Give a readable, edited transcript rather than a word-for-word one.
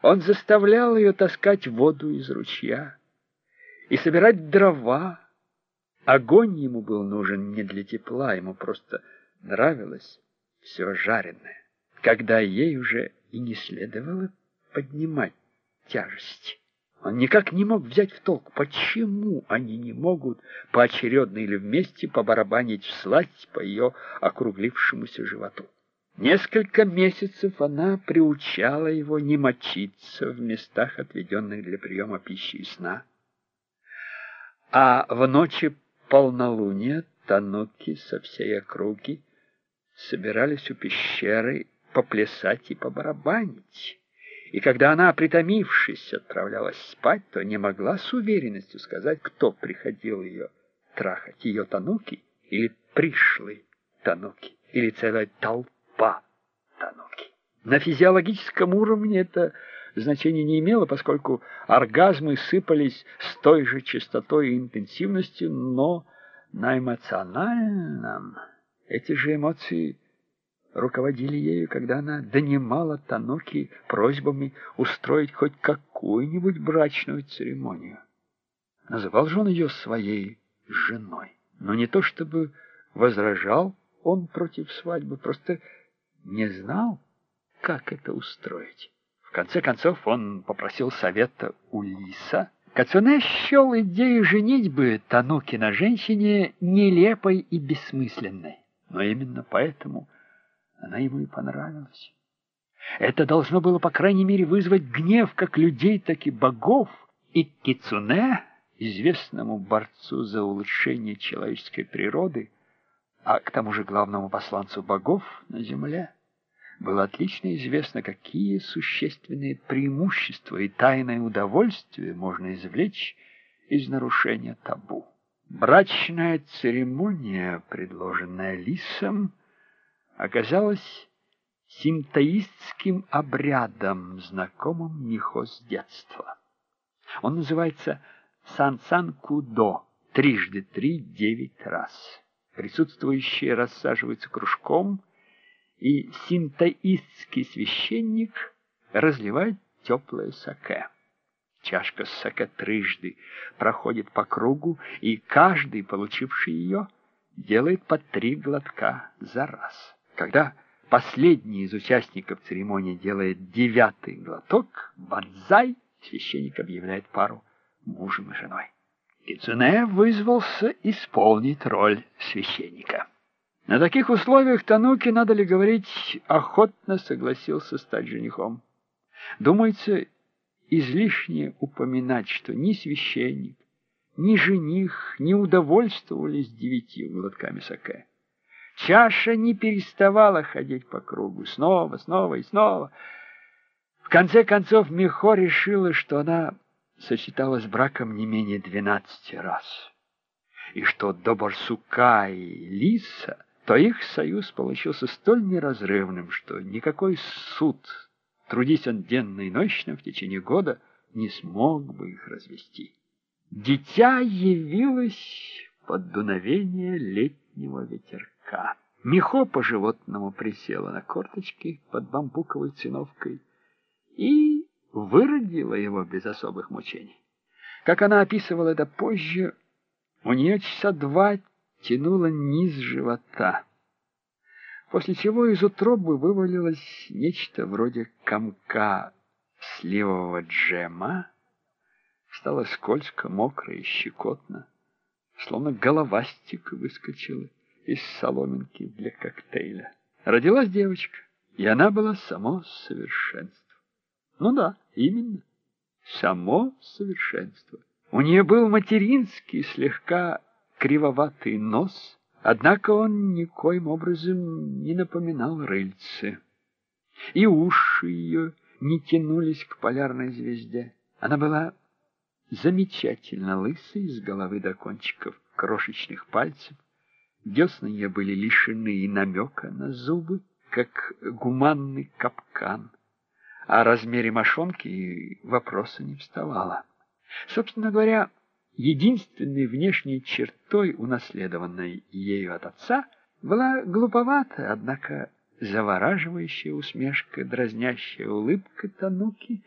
Он заставлял ее таскать воду из ручья и собирать дрова. Огонь ему был нужен не для тепла, ему просто нравилось все жареное, когда ей уже и не следовало поднимать тяжесть. Он никак не мог взять в толк, почему они не могут поочередно или вместе побарабанить всласть по ее округлившемуся животу. Несколько месяцев она приучала его не мочиться в местах, отведенных для приема пищи и сна. А в ночи полнолуния тануки со всей округи собирались у пещеры поплясать и побарабанить. И когда она, притомившись, отправлялась спать, то не могла с уверенностью сказать, кто приходил ее трахать, ее тануки или пришлые тануки, или целая толпа тануки. На физиологическом уровне это значения не имело, поскольку оргазмы сыпались с той же частотой и интенсивностью, но на эмоциональном эти же эмоции руководили ею, когда она донимала тануки просьбами устроить хоть какую-нибудь брачную церемонию. Называл же он ее своей женой. Но не то чтобы возражал он против свадьбы, просто не знал, как это устроить. В конце концов он попросил совета у лиса. Кацуне счел идею женитьбы тануки на женщине нелепой и бессмысленной. Но именно поэтому она ему и понравилась. Это должно было, по крайней мере, вызвать гнев как людей, так и богов. И Кицуне, известному борцу за улучшение человеческой природы, а к тому же главному посланцу богов на земле, было отлично известно, какие существенные преимущества и тайное удовольствие можно извлечь из нарушения табу. Брачная церемония, предложенная лисом, оказалась синтоистским обрядом, знакомым Михо с детства. Он называется сан-сан-ку-до, 3 × 3 = 9 раз. Присутствующие рассаживаются кружком, и синтоистский священник разливает теплое саке. Чашка с саке трижды проходит по кругу, и каждый, получивший ее, делает по 3 глотка за раз. Когда последний из участников церемонии делает 9-й глоток, бадзай, священник объявляет пару мужем и женой. Кицуне вызвался исполнить роль священника. На таких условиях тануки, надо ли говорить, охотно согласился стать женихом. Думается, излишне упоминать, что ни священник, ни жених не удовольствовались 9 глотками саке. Чаша не переставала ходить по кругу, снова и снова. В конце концов, Михо решила, что она сочеталась с браком не менее 12 раз, и что до барсука и лиса, то их союз получился столь неразрывным, что никакой суд, трудись он денно и ночно в течение года, не смог бы их развести. Дитя явилось под дуновение летнего ветерка. Михо по-животному присела на корточки под бамбуковой циновкой и выродила его без особых мучений. Как она описывала это позже, у нее часа 2 тянуло низ живота, после чего из утробы вывалилось нечто вроде комка сливового джема. Стало скользко, мокро и щекотно, словно головастик выскочила из соломинки для коктейля. Родилась девочка, и она была само совершенство. Ну да, именно, само совершенство. У нее был материнский, слегка кривоватый нос, однако он никоим образом не напоминал рыльце. И уши ее не тянулись к полярной звезде. Она была замечательно лысой с головы до кончиков крошечных пальцев. Десны ее были лишены и намека на зубы, как гуманный капкан. О размере мошонки и вопроса не вставало. Собственно говоря, единственной внешней чертой, унаследованной ею от отца, была глуповатая, однако завораживающая усмешка, дразнящая улыбка тануки,